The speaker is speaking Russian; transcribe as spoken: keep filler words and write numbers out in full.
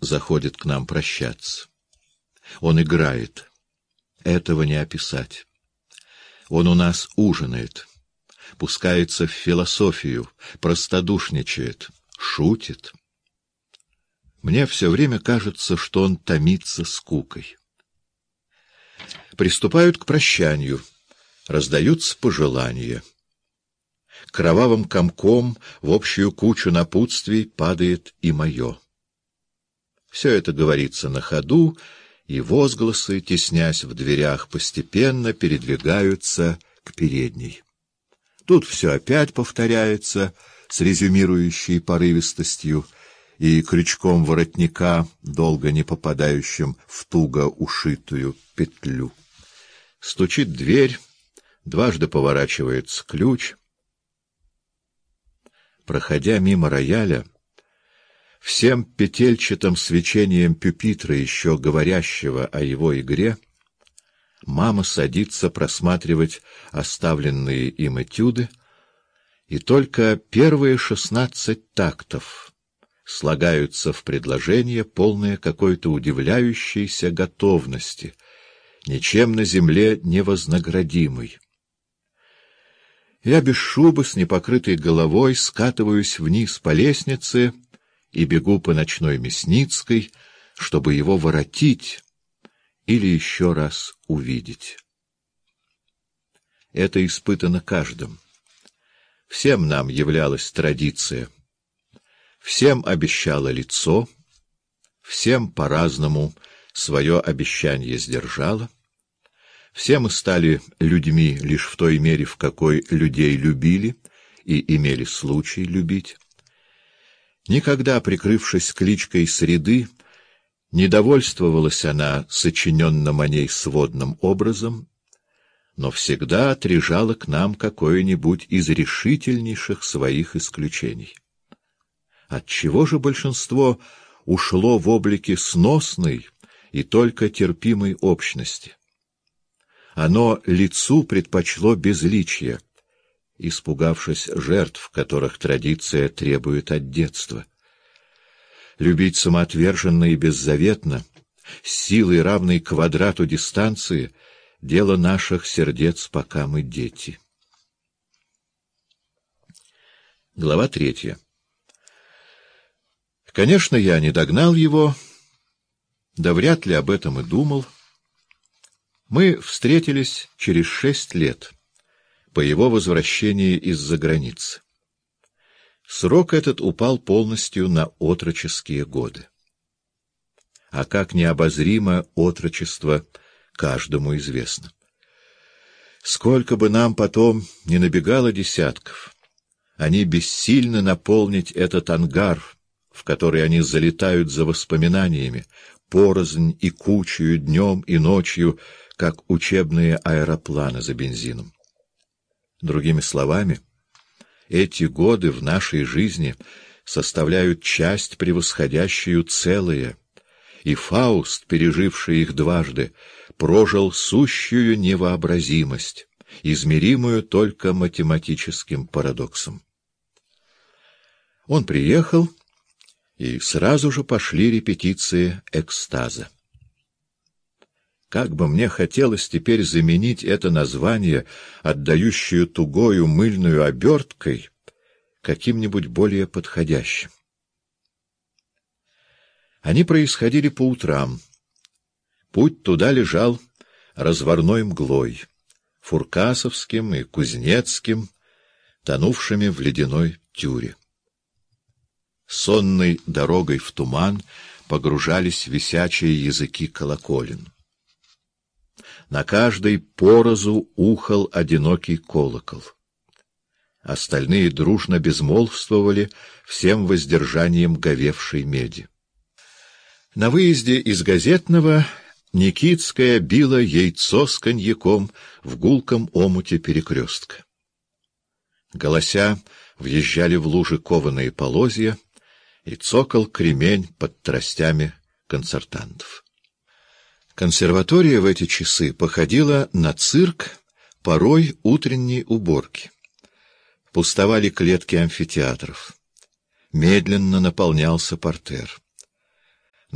заходит к нам прощаться. Он играет. Этого не описать. Он у нас ужинает, пускается в философию, простодушничает, шутит. Мне все время кажется, что он томится скукой. Приступают к прощанию, раздаются пожелания. Кровавым комком в общую кучу напутствий падает и мое. Все это говорится на ходу, и возгласы, теснясь в дверях, постепенно передвигаются к передней. Тут все опять повторяется с резюмирующей порывистостью и крючком воротника, долго не попадающим в туго ушитую петлю. Стучит дверь, дважды поворачивается ключ. Проходя мимо рояля, всем петельчатым свечением пюпитра, еще говорящего о его игре, мама садится просматривать оставленные им этюды, и только первые шестнадцать тактов слагаются в предложение, полное какой-то удивляющейся готовности, ничем на земле невознаградимой. Я без шубы, с непокрытой головой, скатываюсь вниз по лестнице и бегу по ночной Мясницкой, чтобы его воротить или еще раз увидеть. Это испытано каждым. Всем нам являлась традиция. Всем обещало лицо, всем по-разному свое обещание сдержало. Все мы стали людьми лишь в той мере, в какой людей любили и имели случай любить. Никогда, прикрывшись кличкой среды, не довольствовалась она сочиненным о ней сводным образом, но всегда отрежала к нам какое-нибудь из решительнейших своих исключений. Отчего же большинство ушло в облике сносной и только терпимой общности? Оно лицу предпочло безличие, испугавшись жертв, которых традиция требует от детства. Любить самоотверженно и беззаветно, с силой, равной квадрату дистанции, дело наших сердец, пока мы дети. Глава третья. Конечно, я не догнал его, да вряд ли об этом и думал. Мы встретились через шесть лет, по его возвращении из-за границы. Срок этот упал полностью на отроческие годы. А как необозримо отрочество каждому известно. Сколько бы нам потом ни набегало десятков, они бессильны наполнить этот ангар, в который они залетают за воспоминаниями, порознь и кучью днем и ночью, как учебные аэропланы за бензином. Другими словами, эти годы в нашей жизни составляют часть, превосходящую целое, и Фауст, переживший их дважды, прожил сущую невообразимость, измеримую только математическим парадоксом. Он приехал, и сразу же пошли репетиции экстаза. Как бы мне хотелось теперь заменить это название, отдающее тугою мыльную оберткой, каким-нибудь более подходящим. Они происходили по утрам. Путь туда лежал разварной мглой, фуркасовским и кузнецким, тонувшими в ледяной тюре. Сонной дорогой в туман погружались висячие языки колоколен. На каждой порозу ухал одинокий колокол. Остальные дружно безмолвствовали всем воздержанием говевшей меди. На выезде из Газетного Никитская била яйцо с коньяком в гулком омуте перекрестка. Голося въезжали в лужи кованые полозья, и цокал кремень под тростями концертантов. Консерватория в эти часы походила на цирк порой утренней уборки. Пустовали клетки амфитеатров. Медленно наполнялся партер.